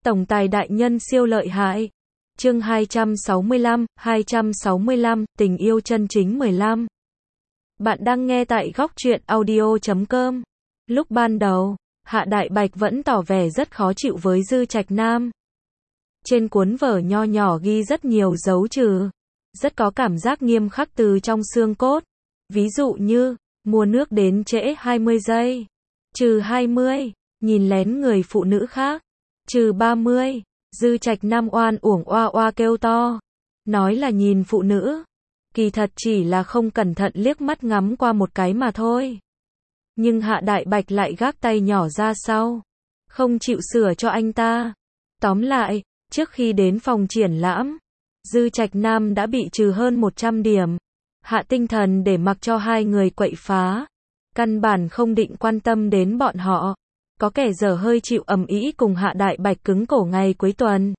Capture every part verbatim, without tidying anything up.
Tổng tài đại nhân siêu lợi hại. Chương hai trăm sáu mươi lăm, hai trăm sáu mươi lăm, tình yêu chân chính mười lăm. Bạn đang nghe tại góc truyện audio chấm com. Lúc ban đầu, Hạ Đại Bạch vẫn tỏ vẻ rất khó chịu với Dư Trạch Nam. Trên cuốn vở nho nhỏ ghi rất nhiều dấu trừ, rất có cảm giác nghiêm khắc từ trong xương cốt. Ví dụ như, mua nước đến trễ hai mươi giây, trừ hai mươi, nhìn lén người phụ nữ khác, trừ ba mươi. Dư Trạch Nam oan uổng oa oa kêu to, nói là nhìn phụ nữ, kỳ thật chỉ là không cẩn thận liếc mắt ngắm qua một cái mà thôi. Nhưng Hạ Đại Bạch lại gác tay nhỏ ra sau, không chịu sửa cho anh ta. Tóm lại, trước khi đến phòng triển lãm, Dư Trạch Nam đã bị trừ hơn một trăm điểm. Hạ tinh thần để mặc cho hai người quậy phá, căn bản không định quan tâm đến bọn họ. Có kẻ dở hơi chịu ầm ĩ cùng Hạ Đại Bạch cứng cổ ngày cuối tuần.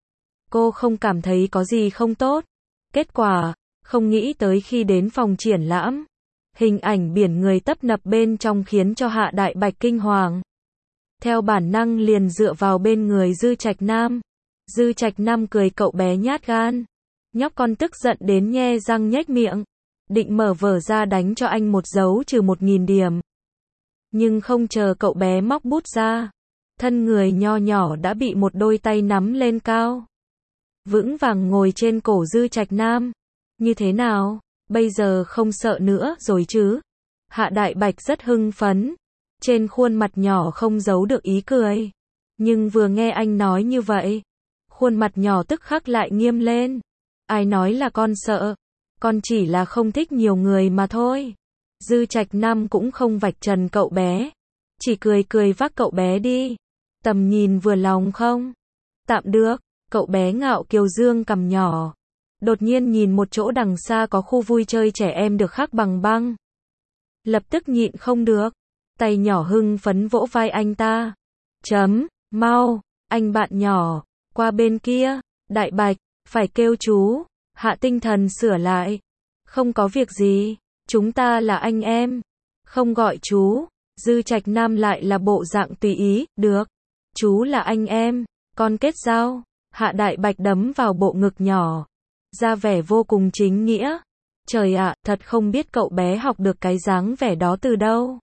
Cô không cảm thấy có gì không tốt. Kết quả, không nghĩ tới khi đến phòng triển lãm, hình ảnh biển người tấp nập bên trong khiến cho Hạ Đại Bạch kinh hoàng. Theo bản năng liền dựa vào bên người Dư Trạch Nam. Dư Trạch Nam cười cậu bé nhát gan. Nhóc con tức giận đến nhe răng nhếch miệng, định mở vở ra đánh cho anh một dấu trừ một nghìn điểm. Nhưng không chờ cậu bé móc bút ra, thân người nho nhỏ đã bị một đôi tay nắm lên cao, vững vàng ngồi trên cổ Dư Trạch Nam. Như thế nào, bây giờ không sợ nữa rồi chứ? Hạ Đại Bạch rất hưng phấn, trên khuôn mặt nhỏ không giấu được ý cười. Nhưng vừa nghe anh nói như vậy, khuôn mặt nhỏ tức khắc lại nghiêm lên. Ai nói là con sợ, con chỉ là không thích nhiều người mà thôi. Dư Trạch Nam cũng không vạch trần cậu bé, chỉ cười cười vác cậu bé đi. Tầm nhìn vừa lòng không? Tạm được. Cậu bé ngạo kiều dương cằm nhỏ, đột nhiên nhìn một chỗ đằng xa có khu vui chơi trẻ em được khắc bằng băng. Lập tức nhịn không được, tay nhỏ hưng phấn vỗ vai anh ta. Chấm, mau, anh bạn nhỏ, qua bên kia. Đại Bạch, phải kêu chú. Hạ tinh thần sửa lại. Không có việc gì, chúng ta là anh em, không gọi chú. Dư Trạch Nam lại là bộ dạng tùy ý. Được, chú là anh em, con kết giao. Hạ Đại Bạch đấm vào bộ ngực nhỏ, ra vẻ vô cùng chính nghĩa. Trời ạ, thật không biết cậu bé học được cái dáng vẻ đó từ đâu.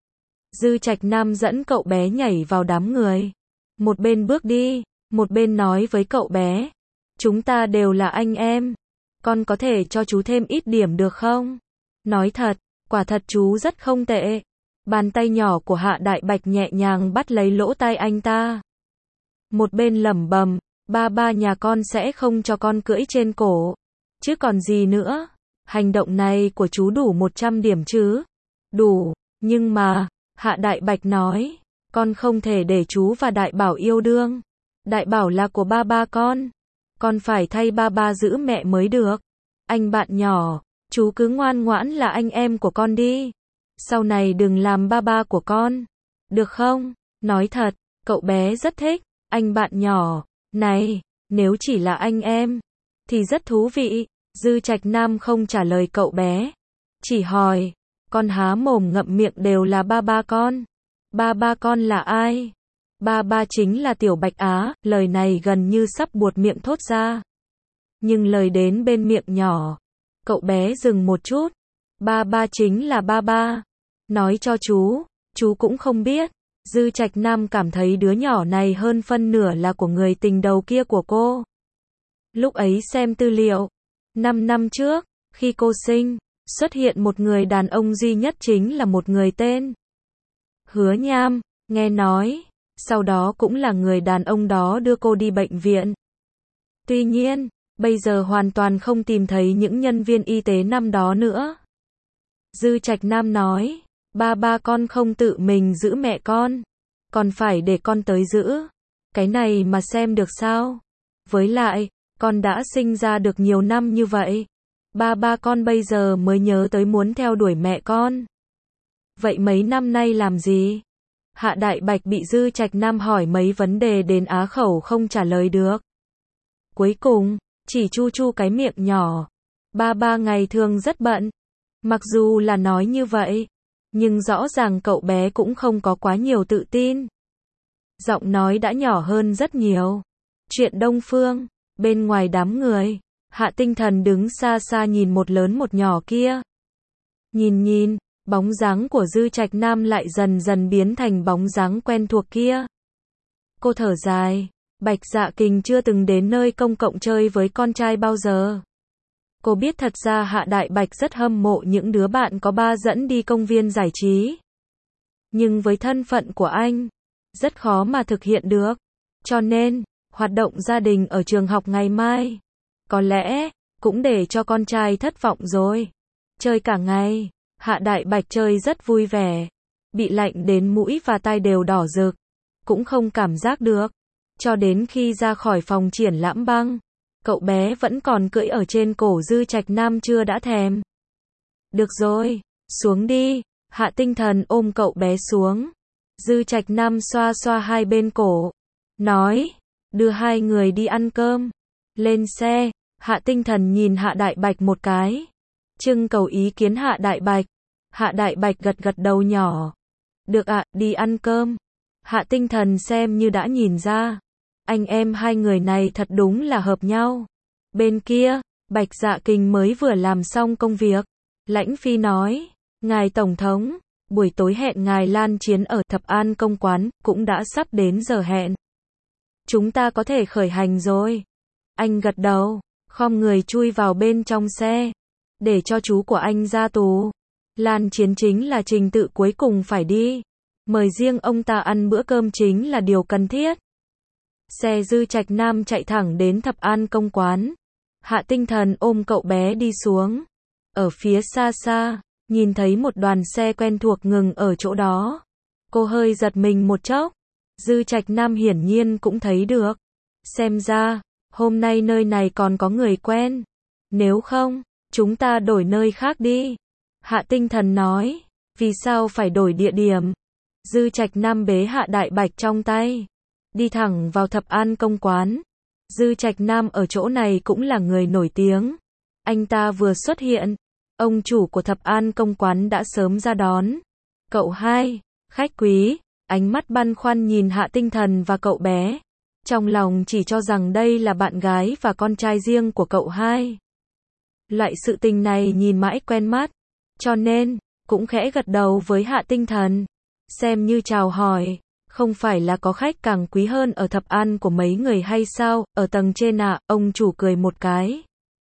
Dư Trạch Nam dẫn cậu bé nhảy vào đám người, một bên bước đi, một bên nói với cậu bé, chúng ta đều là anh em, con có thể cho chú thêm ít điểm được không? Nói thật, quả thật chú rất không tệ. Bàn tay nhỏ của Hạ Đại Bạch nhẹ nhàng bắt lấy lỗ tai anh ta, một bên lẩm bẩm, ba ba nhà con sẽ không cho con cưỡi trên cổ, chứ còn gì nữa. Hành động này của chú đủ một trăm điểm chứ? Đủ, nhưng mà, Hạ Đại Bạch nói, con không thể để chú và Đại Bảo yêu đương. Đại Bảo là của ba ba con, con phải thay ba ba giữ mẹ mới được. Anh bạn nhỏ, chú cứ ngoan ngoãn là anh em của con đi, sau này đừng làm ba ba của con, được không? Nói thật, cậu bé rất thích anh bạn nhỏ này. Nếu chỉ là anh em thì rất thú vị. Dư Trạch Nam không trả lời cậu bé, chỉ hỏi, con há mồm ngậm miệng đều là ba ba con. Ba ba con là ai? Ba ba chính là Tiểu Bạch Á. Lời này gần như sắp buột miệng thốt ra, nhưng lời đến bên miệng nhỏ, cậu bé dừng một chút. Ba ba chính là ba ba. Nói cho chú, chú cũng không biết. Dư Trạch Nam cảm thấy đứa nhỏ này hơn phân nửa là của người tình đầu kia của cô. Lúc ấy xem tư liệu, năm năm trước, khi cô sinh, xuất hiện một người đàn ông duy nhất chính là một người tên Hứa Nham, nghe nói, sau đó cũng là người đàn ông đó đưa cô đi bệnh viện. Tuy nhiên, bây giờ hoàn toàn không tìm thấy những nhân viên y tế năm đó nữa. Dư Trạch Nam nói, ba ba con không tự mình giữ mẹ con, còn phải để con tới giữ. Cái này mà xem được sao? Với lại, con đã sinh ra được nhiều năm như vậy, ba ba con bây giờ mới nhớ tới muốn theo đuổi mẹ con. Vậy mấy năm nay làm gì? Hạ Đại Bạch bị Dư Trạch Nam hỏi mấy vấn đề đến á khẩu không trả lời được. Cuối cùng, chỉ chu chu cái miệng nhỏ. Ba ba ngày thường rất bận. Mặc dù là nói như vậy, nhưng rõ ràng cậu bé cũng không có quá nhiều tự tin. Giọng nói đã nhỏ hơn rất nhiều. Chuyện Đông Phương. Bên ngoài đám người, Hạ Tinh Thần đứng xa xa nhìn một lớn một nhỏ kia. Nhìn nhìn, bóng dáng của Dư Trạch Nam lại dần dần biến thành bóng dáng quen thuộc kia. Cô thở dài, Bạch Dạ Kình chưa từng đến nơi công cộng chơi với con trai bao giờ. Cô biết thật ra Hạ Đại Bạch rất hâm mộ những đứa bạn có ba dẫn đi công viên giải trí. Nhưng với thân phận của anh, rất khó mà thực hiện được. Cho nên, hoạt động gia đình ở trường học ngày mai, có lẽ, cũng để cho con trai thất vọng rồi. Chơi cả ngày, Hạ Đại Bạch chơi rất vui vẻ. Bị lạnh đến mũi và tai đều đỏ rực. Cũng không cảm giác được. Cho đến khi ra khỏi phòng triển lãm băng, cậu bé vẫn còn cưỡi ở trên cổ Dư Trạch Nam chưa đã thèm. Được rồi, xuống đi. Hạ Tinh Thần ôm cậu bé xuống. Dư Trạch Nam xoa xoa hai bên cổ. Nói, đưa hai người đi ăn cơm. Lên xe, Hạ Tinh Thần nhìn Hạ Đại Bạch một cái. Trưng cầu ý kiến Hạ Đại Bạch. Hạ Đại Bạch gật gật đầu nhỏ. Được ạ, đi ăn cơm. Hạ Tinh Thần xem như đã nhìn ra. Anh em hai người này thật đúng là hợp nhau. Bên kia, Bạch Dạ Kình mới vừa làm xong công việc. Lãnh Phi nói, ngài Tổng thống, buổi tối hẹn ngài Lan Chiến ở Thập An Công Quán, cũng đã sắp đến giờ hẹn. Chúng ta có thể khởi hành rồi. Anh gật đầu, khom người chui vào bên trong xe. Để cho chú của anh ra tù. Lan Chiến chính là trình tự cuối cùng phải đi. Mời riêng ông ta ăn bữa cơm chính là điều cần thiết. Xe Dư Trạch Nam chạy thẳng đến Thập An Công Quán. Hạ Tinh Thần ôm cậu bé đi xuống. Ở phía xa xa, nhìn thấy một đoàn xe quen thuộc ngừng ở chỗ đó. Cô hơi giật mình một chốc. Dư Trạch Nam hiển nhiên cũng thấy được. Xem ra, hôm nay nơi này còn có người quen. Nếu không, chúng ta đổi nơi khác đi. Hạ Tinh Thần nói, vì sao phải đổi địa điểm? Dư Trạch Nam bế Hạ Đại Bạch trong tay. Đi thẳng vào Thập An Công Quán. Dư Trạch Nam ở chỗ này cũng là người nổi tiếng. Anh ta vừa xuất hiện, ông chủ của Thập An Công Quán đã sớm ra đón. Cậu hai, khách quý, ánh mắt băn khoăn nhìn Hạ Tinh Thần và cậu bé. Trong lòng chỉ cho rằng đây là bạn gái và con trai riêng của cậu hai. Loại sự tình này nhìn mãi quen mắt. Cho nên, cũng khẽ gật đầu với Hạ Tinh Thần. Xem như chào hỏi. Không phải là có khách càng quý hơn ở Thập An của mấy người hay sao? Ở tầng trên ạ, à, ông chủ cười một cái.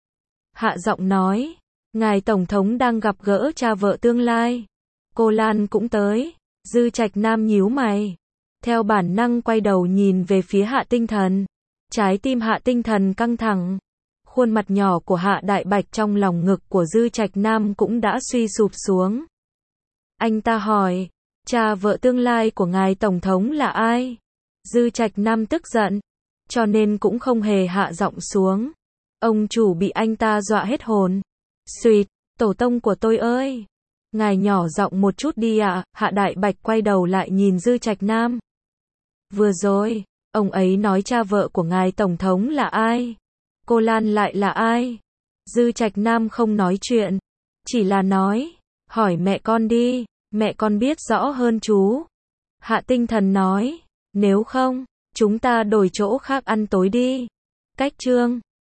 Hạ giọng nói, ngài Tổng thống đang gặp gỡ cha vợ tương lai. Cô Lan cũng tới. Dư Trạch Nam nhíu mày. Theo bản năng quay đầu nhìn về phía Hạ Tinh Thần. Trái tim Hạ Tinh Thần căng thẳng. Khuôn mặt nhỏ của Hạ Đại Bạch trong lòng ngực của Dư Trạch Nam cũng đã suy sụp xuống. Anh ta hỏi, cha vợ tương lai của ngài Tổng thống là ai? Dư Trạch Nam tức giận, cho nên cũng không hề hạ giọng xuống. Ông chủ bị anh ta dọa hết hồn. Xuyệt, tổ tông của tôi ơi! Ngài nhỏ giọng một chút đi ạ. À. Hạ Đại Bạch quay đầu lại nhìn Dư Trạch Nam. Vừa rồi, ông ấy nói cha vợ của ngài Tổng thống là ai? Cô Lan lại là ai? Dư Trạch Nam không nói chuyện, chỉ là nói, hỏi mẹ con đi, mẹ con biết rõ hơn chú. Hạ Tinh Thần nói, nếu không, chúng ta đổi chỗ khác ăn tối đi. Cách chương